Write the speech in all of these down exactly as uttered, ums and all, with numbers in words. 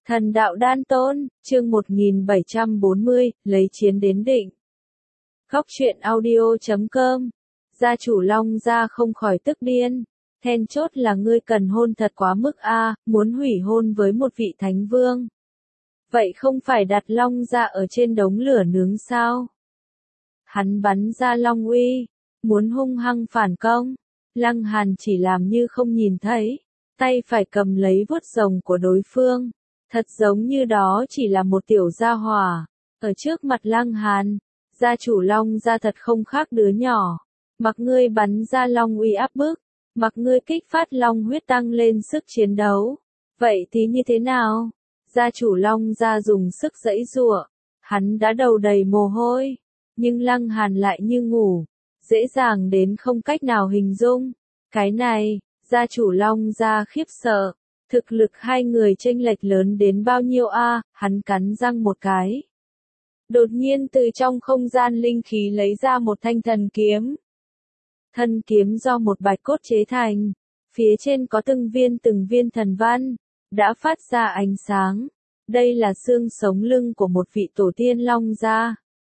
Thần đạo đan tôn, chương một nghìn bảy trăm bốn mươi, lấy chiến đến định. Góc truyện audio chấm com. Gia chủ Long Gia không khỏi tức điên. Then chốt là ngươi cần hôn thật quá mức a, muốn hủy hôn với một vị thánh vương. Vậy không phải đặt Long Gia ở trên đống lửa nướng sao? Hắn bắn ra Long uy, muốn hung hăng phản công. Lăng Hàn chỉ làm như không nhìn thấy, tay phải cầm lấy vuốt rồng của đối phương. Thật giống như đó chỉ là một tiểu gia hỏa. Ở trước mặt Lăng Hàn, gia chủ Long Gia thật không khác đứa nhỏ. Mặc ngươi bắn ra Long uy áp bức, mặc ngươi kích phát Long huyết tăng lên sức chiến đấu. Vậy thì như thế nào? Gia chủ Long Gia dùng sức giãy giụa, hắn đã đầu đầy mồ hôi, nhưng Lăng Hàn lại như ngủ, dễ dàng đến không cách nào hình dung. Cái này, gia chủ Long Gia khiếp sợ. Thực lực hai người chênh lệch lớn đến bao nhiêu a? À, hắn cắn răng một cái. Đột nhiên từ trong không gian linh khí lấy ra một thanh thần kiếm. Thân kiếm do một bạch cốt chế thành, phía trên có từng viên từng viên thần văn, đã phát ra ánh sáng. Đây là xương sống lưng của một vị tổ tiên Long Gia.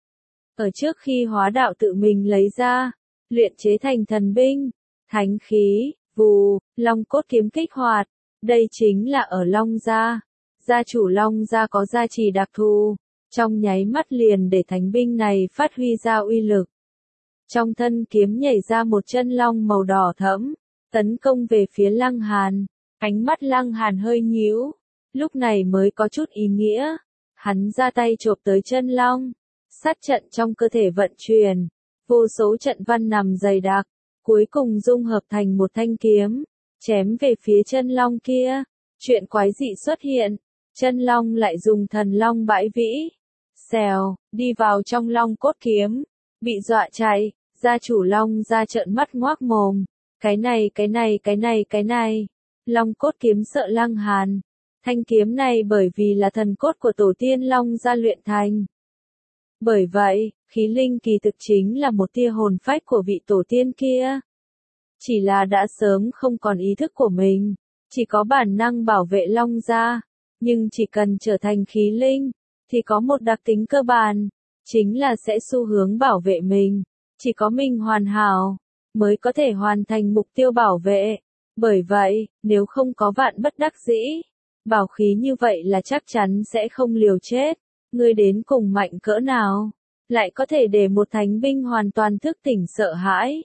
Ở trước khi hóa đạo tự mình lấy ra, luyện chế thành thần binh, thánh khí, vù, long cốt kiếm kích hoạt. Đây chính là ở Long Gia. Gia chủ Long Gia có gia trì đặc thù, trong nháy mắt liền để thánh binh này phát huy ra uy lực. Trong thân kiếm nhảy ra một chân long màu đỏ thẫm, tấn công về phía Lăng Hàn. Ánh mắt Lăng Hàn hơi nhíu, lúc này mới có chút ý nghĩa. Hắn ra tay chộp tới chân long, sát trận trong cơ thể vận chuyển, vô số trận văn nằm dày đặc, cuối cùng dung hợp thành một thanh kiếm. Chém về phía chân long kia, chuyện quái dị xuất hiện, chân long lại dùng thần long bãi vĩ, xèo, đi vào trong long cốt kiếm, bị dọa chạy, gia chủ Long Gia trợn mắt ngoác mồm, cái này cái này cái này cái này, long cốt kiếm sợ Lăng Hàn, thanh kiếm này bởi vì là thần cốt của tổ tiên Long Gia luyện thành. Bởi vậy, khí linh kỳ thực chính là một tia hồn phách của vị tổ tiên kia. Chỉ là đã sớm không còn ý thức của mình, chỉ có bản năng bảo vệ Long Gia, nhưng chỉ cần trở thành khí linh, thì có một đặc tính cơ bản, chính là sẽ xu hướng bảo vệ mình, chỉ có mình hoàn hảo, mới có thể hoàn thành mục tiêu bảo vệ. Bởi vậy, nếu không có vạn bất đắc dĩ, bảo khí như vậy là chắc chắn sẽ không liều chết, ngươi đến cùng mạnh cỡ nào, lại có thể để một thánh binh hoàn toàn thức tỉnh sợ hãi.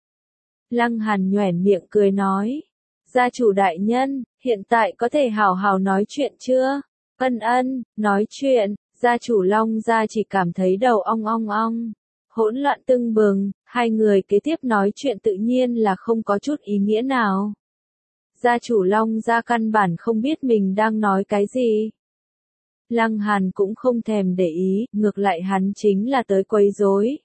Lăng Hàn nhoẻn miệng cười nói, gia chủ đại nhân, hiện tại có thể hào hào nói chuyện chưa? Ân ân, nói chuyện, gia chủ Long Gia chỉ cảm thấy đầu ong ong ong, hỗn loạn tưng bừng, hai người kế tiếp nói chuyện tự nhiên là không có chút ý nghĩa nào. Gia chủ Long Gia căn bản không biết mình đang nói cái gì. Lăng Hàn cũng không thèm để ý, ngược lại hắn chính là tới quấy rối.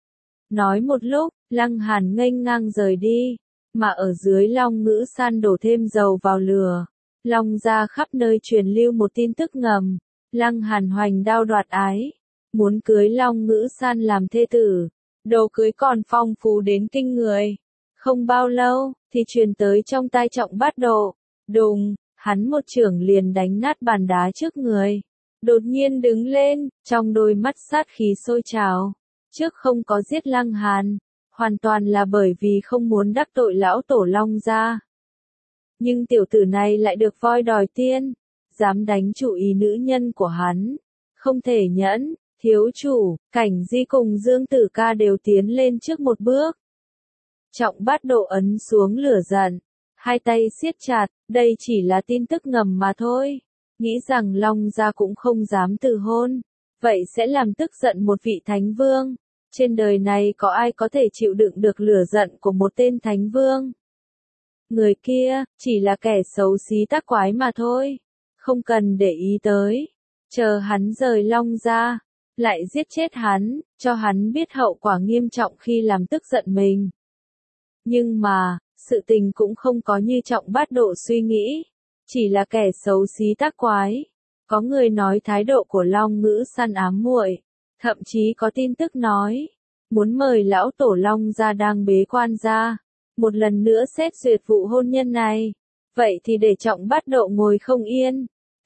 Nói một lúc, Lăng Hàn nghênh ngang rời đi, mà ở dưới Long Ngữ San đổ thêm dầu vào lửa. Long Gia khắp nơi truyền lưu một tin tức ngầm, Lăng Hàn hoành đao đoạt ái, muốn cưới Long Ngữ San làm thê tử, đồ cưới còn phong phú đến kinh người. Không bao lâu, thì truyền tới trong tai Trọng Bát Độ, đùng, hắn một chưởng liền đánh nát bàn đá trước người. Đột nhiên đứng lên, trong đôi mắt sát khí sôi trào. Trước không có giết Lăng Hàn, hoàn toàn là bởi vì không muốn đắc tội lão tổ Long Gia. Nhưng tiểu tử này lại được voi đòi tiên, dám đánh chủ ý nữ nhân của hắn. Không thể nhẫn, thiếu chủ, Cảnh Di cùng Dương Tử Ca đều tiến lên trước một bước. Trọng Bát Độ ấn xuống lửa giận, hai tay siết chặt, đây chỉ là tin tức ngầm mà thôi. Nghĩ rằng Long Gia cũng không dám từ hôn, vậy sẽ làm tức giận một vị thánh vương. Trên đời này có ai có thể chịu đựng được lửa giận của một tên thánh vương? Người kia, chỉ là kẻ xấu xí tác quái mà thôi. Không cần để ý tới. Chờ hắn rời Long Gia, lại giết chết hắn, cho hắn biết hậu quả nghiêm trọng khi làm tức giận mình. Nhưng mà, sự tình cũng không có như Trọng Bát Độ suy nghĩ. Chỉ là kẻ xấu xí tác quái. Có người nói thái độ của Long Ngữ San ám muội. Thậm chí có tin tức nói, muốn mời lão tổ Long Gia đang bế quan ra, một lần nữa xét duyệt vụ hôn nhân này. Vậy thì để Trọng Bát Độ ngồi không yên,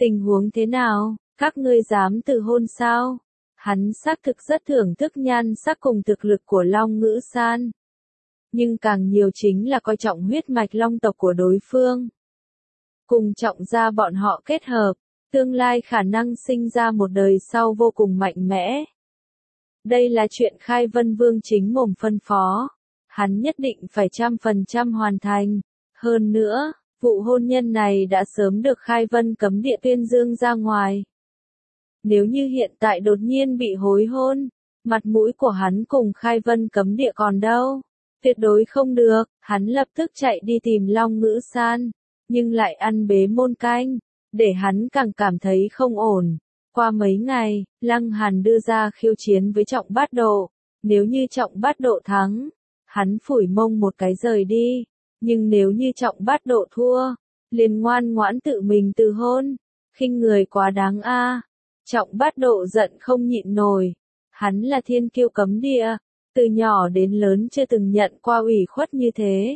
Tình huống thế nào, các ngươi dám từ hôn sao? Hắn xác thực rất thưởng thức nhan sắc cùng thực lực của Long Ngữ San. Nhưng càng nhiều chính là coi trọng huyết mạch long tộc của đối phương. Cùng Trọng gia bọn họ kết hợp, tương lai khả năng sinh ra một đời sau vô cùng mạnh mẽ. Đây là chuyện Khai Vân Vương chính mồm phân phó. Hắn nhất định phải trăm phần trăm hoàn thành. Hơn nữa, vụ hôn nhân này đã sớm được Khai Vân cấm địa tuyên dương ra ngoài. Nếu như hiện tại đột nhiên bị hối hôn, mặt mũi của hắn cùng Khai Vân cấm địa còn đâu. Tuyệt đối không được, hắn lập tức chạy đi tìm Long Ngữ San, nhưng lại ăn bế môn canh, để hắn càng cảm thấy không ổn. Qua mấy ngày, Lăng Hàn đưa ra khiêu chiến với Trọng Bát Độ, nếu như Trọng Bát Độ thắng, hắn phủi mông một cái rời đi, nhưng nếu như Trọng Bát Độ thua, liền ngoan ngoãn tự mình từ hôn, khinh người quá đáng a. Trọng Bát Độ giận không nhịn nổi, hắn là thiên kiêu cấm địa, từ nhỏ đến lớn chưa từng nhận qua ủy khuất như thế.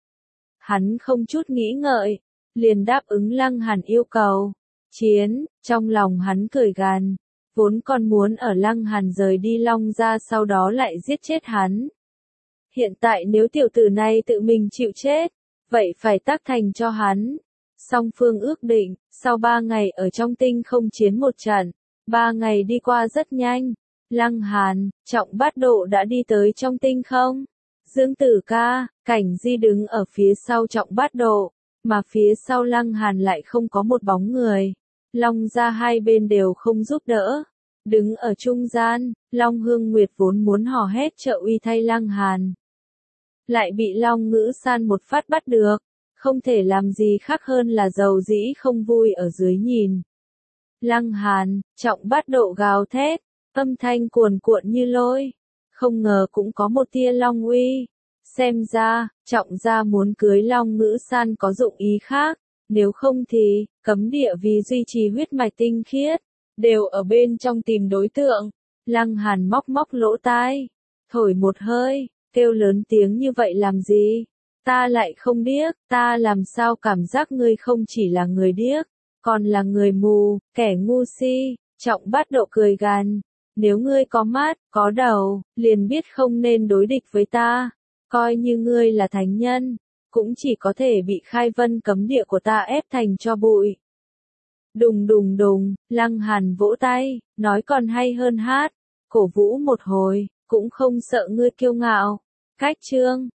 Hắn không chút nghĩ ngợi, liền đáp ứng Lăng Hàn yêu cầu. Chiến, trong lòng hắn cười gằn, vốn còn muốn ở Lăng Hàn rời đi Long gia sau đó lại giết chết hắn. Hiện tại nếu tiểu tử này tự mình chịu chết, vậy phải tác thành cho hắn. Song phương ước định, sau ba ngày ở trong tinh không chiến một trận, ba ngày đi qua rất nhanh. Lăng Hàn, Trọng Bát Độ đã đi tới trong tinh không. Dương Tử ca, Cảnh Di đứng ở phía sau Trọng Bát Độ, mà phía sau Lăng Hàn lại không có một bóng người. Long gia hai bên đều không giúp đỡ. Đứng ở trung gian, Long Hương Nguyệt vốn muốn hò hét trợ uy thay Lăng Hàn. Lại bị Long Ngữ San một phát bắt được, không thể làm gì khác hơn là dầu dĩ không vui ở dưới nhìn. Lăng Hàn, Trọng Bát Độ gào thét, âm thanh cuồn cuộn như lôi, không ngờ cũng có một tia long uy. Xem ra, Trọng gia muốn cưới Long Ngữ San có dụng ý khác, nếu không thì, cấm địa vì duy trì huyết mạch tinh khiết, đều ở bên trong tìm đối tượng. Lăng Hàn móc móc lỗ tai, thổi một hơi, kêu lớn tiếng như vậy làm gì? Ta lại không điếc, ta làm sao cảm giác ngươi không chỉ là người điếc, còn là người mù, kẻ ngu si. Trọng Bát Độ cười gằn, nếu ngươi có mắt, có đầu, liền biết không nên đối địch với ta. Coi như ngươi là thánh nhân, cũng chỉ có thể bị Khai Vân cấm địa của ta ép thành cho bụi. Đùng đùng đùng, Lăng Hàn vỗ tay, nói còn hay hơn hát, cổ vũ một hồi, cũng không sợ ngươi kiêu ngạo. Cách chương